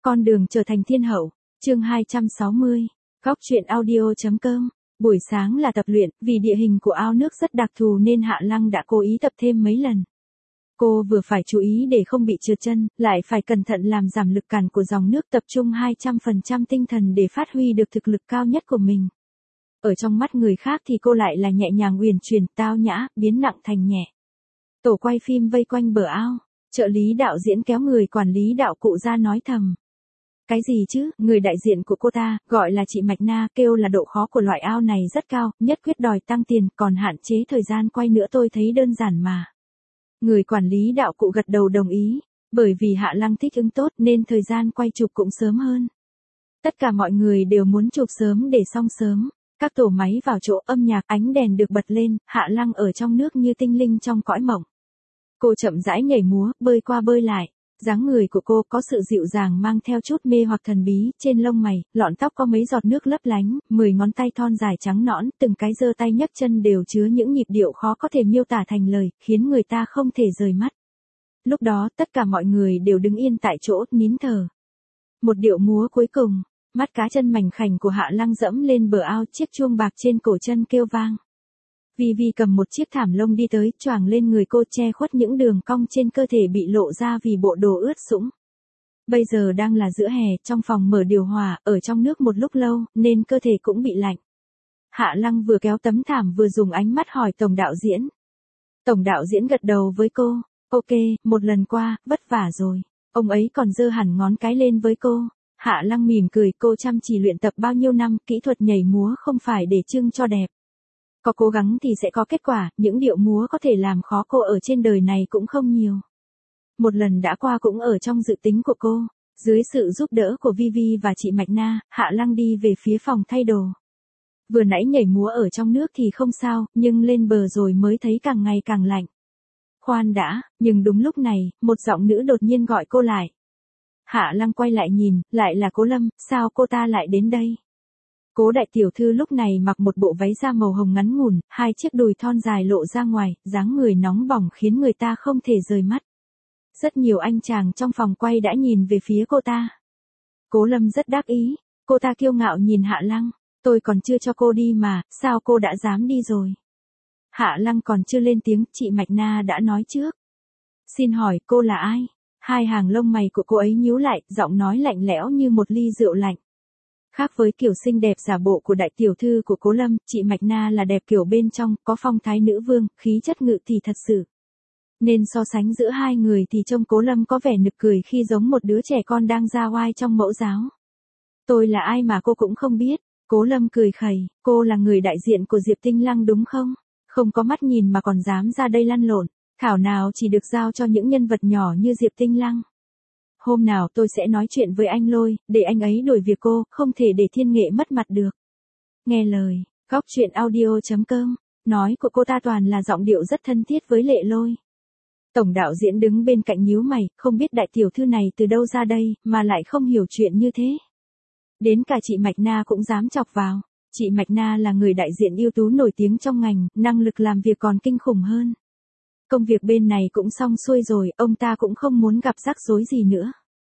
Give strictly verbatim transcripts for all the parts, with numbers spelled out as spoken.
Con đường trở thành thiên hậu, chương hai trăm sáu mươi, góc truyện audio.com. Buổi sáng là tập luyện, vì địa hình của ao nước rất đặc thù nên Hạ Lăng đã cố ý tập thêm mấy lần. Cô vừa phải chú ý để không bị trượt chân, lại phải cẩn thận làm giảm lực cản của dòng nước, tập trung hai trăm phần trăm tinh thần để phát huy được thực lực cao nhất của mình. Ở trong mắt người khác thì cô lại là nhẹ nhàng uyển chuyển, tao nhã, biến nặng thành nhẹ. Tổ quay phim vây quanh bờ ao, trợ lý đạo diễn kéo người quản lý đạo cụ ra nói thầm. Cái gì chứ, người đại diện của cô ta, gọi là chị Mạch Na, kêu là độ khó của loại ao này rất cao, nhất quyết đòi tăng tiền, còn hạn chế thời gian quay nữa, tôi thấy đơn giản mà. Người quản lý đạo cụ gật đầu đồng ý, bởi vì Hạ Lăng thích ứng tốt nên thời gian quay chụp cũng sớm hơn. Tất cả mọi người đều muốn chụp sớm để xong sớm, các tổ máy vào chỗ, âm nhạc, ánh đèn được bật lên, Hạ Lăng ở trong nước như tinh linh trong cõi mộng. Cô chậm rãi nhảy múa, bơi qua bơi lại. Dáng người của cô có sự dịu dàng mang theo chút mê hoặc thần bí, trên lông mày, lọn tóc có mấy giọt nước lấp lánh, mười ngón tay thon dài trắng nõn, từng cái giơ tay nhấc chân đều chứa những nhịp điệu khó có thể miêu tả thành lời, khiến người ta không thể rời mắt. Lúc đó, tất cả mọi người đều đứng yên tại chỗ, nín thở. Một điệu múa cuối cùng, mắt cá chân mảnh khảnh của Hạ Lăng dẫm lên bờ ao, chiếc chuông bạc trên cổ chân kêu vang. Vi Vi cầm một chiếc thảm lông đi tới, choàng lên người cô, che khuất những đường cong trên cơ thể bị lộ ra vì bộ đồ ướt sũng. Bây giờ đang là giữa hè, trong phòng mở điều hòa, ở trong nước một lúc lâu, nên cơ thể cũng bị lạnh. Hạ Lăng vừa kéo tấm thảm vừa dùng ánh mắt hỏi tổng đạo diễn. Tổng đạo diễn gật đầu với cô, ok, một lần qua, vất vả rồi. Ông ấy còn giơ hẳn ngón cái lên với cô. Hạ Lăng mỉm cười, cô chăm chỉ luyện tập bao nhiêu năm, kỹ thuật nhảy múa không phải để trưng cho đẹp. Có cố gắng thì sẽ có kết quả, những điệu múa có thể làm khó cô ở trên đời này cũng không nhiều. Một lần đã qua cũng ở trong dự tính của cô. Dưới sự giúp đỡ của Vi Vi và chị Mạch Na, Hạ Lăng đi về phía phòng thay đồ. Vừa nãy nhảy múa ở trong nước thì không sao, nhưng lên bờ rồi mới thấy càng ngày càng lạnh. Khoan đã, nhưng đúng lúc này, một giọng nữ đột nhiên gọi cô lại. Hạ Lăng quay lại nhìn, lại là Cố Lâm, sao cô ta lại đến đây? Cố đại tiểu thư lúc này mặc một bộ váy da màu hồng ngắn ngủn, hai chiếc đùi thon dài lộ ra ngoài, dáng người nóng bỏng khiến người ta không thể rời mắt. Rất nhiều anh chàng trong phòng quay đã nhìn về phía cô ta. Cố Lâm rất đắc ý, cô ta kiêu ngạo nhìn Hạ Lăng, tôi còn chưa cho cô đi mà, sao cô đã dám đi rồi? Hạ Lăng còn chưa lên tiếng, chị Mạch Na đã nói trước. Xin hỏi cô là ai? Hai hàng lông mày của cô ấy nhíu lại, giọng nói lạnh lẽo như một ly rượu lạnh. Khác với kiểu xinh đẹp giả bộ của đại tiểu thư của Cố Lâm, chị Mạch Na là đẹp kiểu bên trong, có phong thái nữ vương, khí chất ngự tỷ thật sự. Nên so sánh giữa hai người thì trông Cố Lâm có vẻ nực cười khi giống một đứa trẻ con đang ra oai trong mẫu giáo. Tôi là ai mà cô cũng không biết. Cố Lâm cười khẩy, cô là người đại diện của Diệp Tinh Lăng đúng không? Không có mắt nhìn mà còn dám ra đây lăn lộn, thảo nào chỉ được giao cho những nhân vật nhỏ như Diệp Tinh Lăng. Hôm nào tôi sẽ nói chuyện với anh Lôi, để anh ấy đổi việc cô, không thể để Thiên Nghệ mất mặt được. Nghe lời, góc truyện audio.com, nói của cô ta toàn là giọng điệu rất thân thiết với Lệ Lôi. Tổng đạo diễn đứng bên cạnh nhíu mày, không biết đại tiểu thư này từ đâu ra đây, mà lại không hiểu chuyện như thế. Đến cả chị Mạch Na cũng dám chọc vào. Chị Mạch Na là người đại diện ưu tú nổi tiếng trong ngành, năng lực làm việc còn kinh khủng hơn. Công việc bên này cũng xong xuôi rồi, ông ta cũng không muốn gặp rắc rối gì nữa.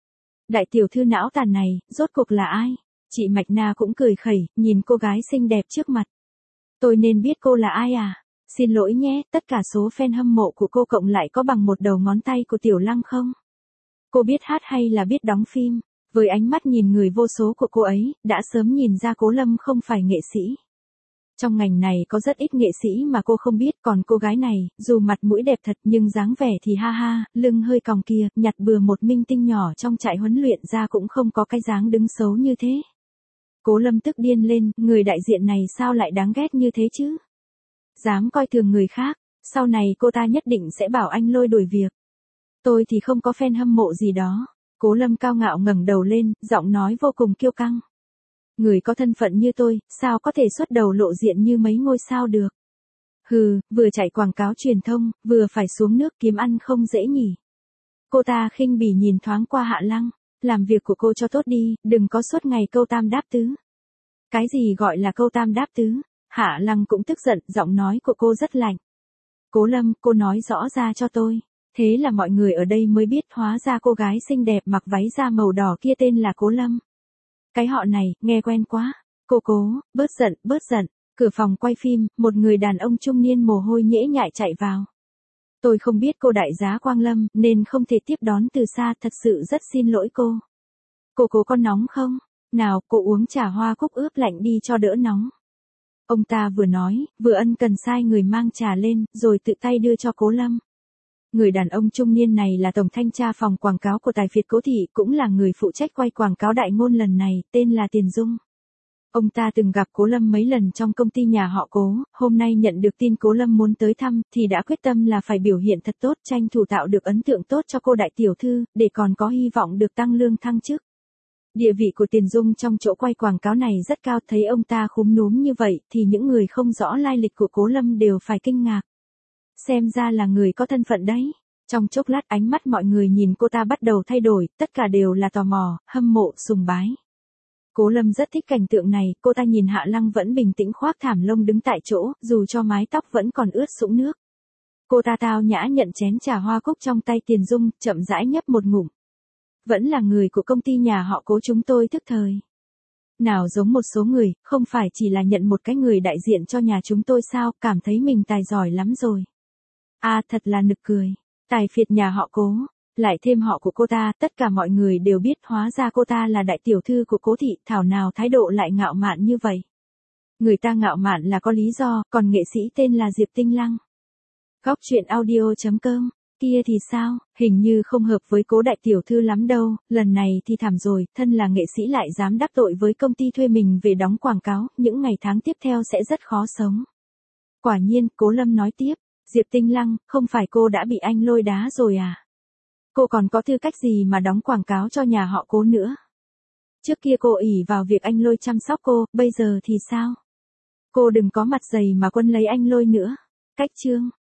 Đại tiểu thư não tàn này, rốt cuộc là ai? Chị Mạch Na cũng cười khẩy, nhìn cô gái xinh đẹp trước mặt. Tôi nên biết cô là ai à? Xin lỗi nhé, tất cả số fan hâm mộ của cô cộng lại có bằng một đầu ngón tay của Tiểu Lăng không? Cô biết hát hay là biết đóng phim? Với ánh mắt nhìn người vô số của cô ấy, đã sớm nhìn ra Cố Lâm không phải nghệ sĩ. Trong ngành này có rất ít nghệ sĩ mà cô không biết, còn cô gái này, dù mặt mũi đẹp thật nhưng dáng vẻ thì ha ha, lưng hơi còng kia, nhặt bừa một minh tinh nhỏ trong trại huấn luyện ra cũng không có cái dáng đứng xấu như thế. Cố Lâm tức điên lên, người đại diện này sao lại đáng ghét như thế chứ? Dám coi thường người khác, sau này cô ta nhất định sẽ bảo anh Lôi đổi việc. Tôi thì không có fan hâm mộ gì đó. Cố Lâm cao ngạo ngẩng đầu lên, giọng nói vô cùng kiêu căng. Người có thân phận như tôi, sao có thể xuất đầu lộ diện như mấy ngôi sao được? Hừ, vừa chạy quảng cáo truyền thông, vừa phải xuống nước kiếm ăn không dễ nhỉ. Cô ta khinh bỉ nhìn thoáng qua Hạ Lăng, làm việc của cô cho tốt đi, đừng có suốt ngày câu tam đáp tứ. Cái gì gọi là câu tam đáp tứ? Hạ Lăng cũng tức giận, giọng nói của cô rất lạnh. Cố Lâm, cô nói rõ ra cho tôi. Thế là mọi người ở đây mới biết hóa ra cô gái xinh đẹp mặc váy da màu đỏ kia tên là Cố Lâm. Cái họ này, nghe quen quá. Cô Cố, bớt giận, bớt giận. Cửa phòng quay phim, một người đàn ông trung niên mồ hôi nhễ nhại chạy vào. Tôi không biết cô đại giá Quang Lâm, nên không thể tiếp đón từ xa, thật sự rất xin lỗi cô. Cô Cố có nóng không? Nào, cô uống trà hoa cúc ướp lạnh đi cho đỡ nóng. Ông ta vừa nói, vừa ân cần sai người mang trà lên, rồi tự tay đưa cho Cố Lâm. Người đàn ông trung niên này là tổng thanh tra phòng quảng cáo của Tài Phiệt Cố Thị, cũng là người phụ trách quay quảng cáo đại ngôn lần này, tên là Tiền Dung. Ông ta từng gặp Cố Lâm mấy lần trong công ty nhà họ Cố, hôm nay nhận được tin Cố Lâm muốn tới thăm, thì đã quyết tâm là phải biểu hiện thật tốt, tranh thủ tạo được ấn tượng tốt cho cô đại tiểu thư, để còn có hy vọng được tăng lương thăng chức. Địa vị của Tiền Dung trong chỗ quay quảng cáo này rất cao, thấy ông ta khúm núm như vậy, thì những người không rõ lai lịch của Cố Lâm đều phải kinh ngạc. Xem ra là người có thân phận đấy. Trong chốc lát ánh mắt mọi người nhìn cô ta bắt đầu thay đổi, tất cả đều là tò mò, hâm mộ, sùng bái. Cố Lâm rất thích cảnh tượng này, cô ta nhìn Hạ Lăng vẫn bình tĩnh khoác thảm lông đứng tại chỗ, dù cho mái tóc vẫn còn ướt sũng nước. Cô ta tao nhã nhận chén trà hoa cúc trong tay Tiền Dung, chậm rãi nhấp một ngụm. Vẫn là người của công ty nhà họ Cố chúng tôi thức thời. Nào giống một số người, không phải chỉ là nhận một cái người đại diện cho nhà chúng tôi sao, cảm thấy mình tài giỏi lắm rồi. À thật là nực cười. Tài phiệt nhà họ Cố, lại thêm họ của cô ta, tất cả mọi người đều biết hóa ra cô ta là đại tiểu thư của Cố Thị, thảo nào thái độ lại ngạo mạn như vậy. Người ta ngạo mạn là có lý do, còn nghệ sĩ tên là Diệp Tinh Lăng. Góc truyện audio chấm com, kia thì sao, hình như không hợp với Cố đại tiểu thư lắm đâu, lần này thì thảm rồi, thân là nghệ sĩ lại dám đắc tội với công ty thuê mình về đóng quảng cáo, những ngày tháng tiếp theo sẽ rất khó sống. Quả nhiên, Cố Lâm nói tiếp. Diệp Tinh Lăng, không phải cô đã bị anh lôi đá rồi à? Cô còn có tư cách gì mà đóng quảng cáo cho nhà họ Cố nữa? Trước kia cô ỷ vào việc anh lôi chăm sóc cô, bây giờ thì sao? Cô đừng có mặt dày mà quân lấy anh lôi nữa. Cách chương.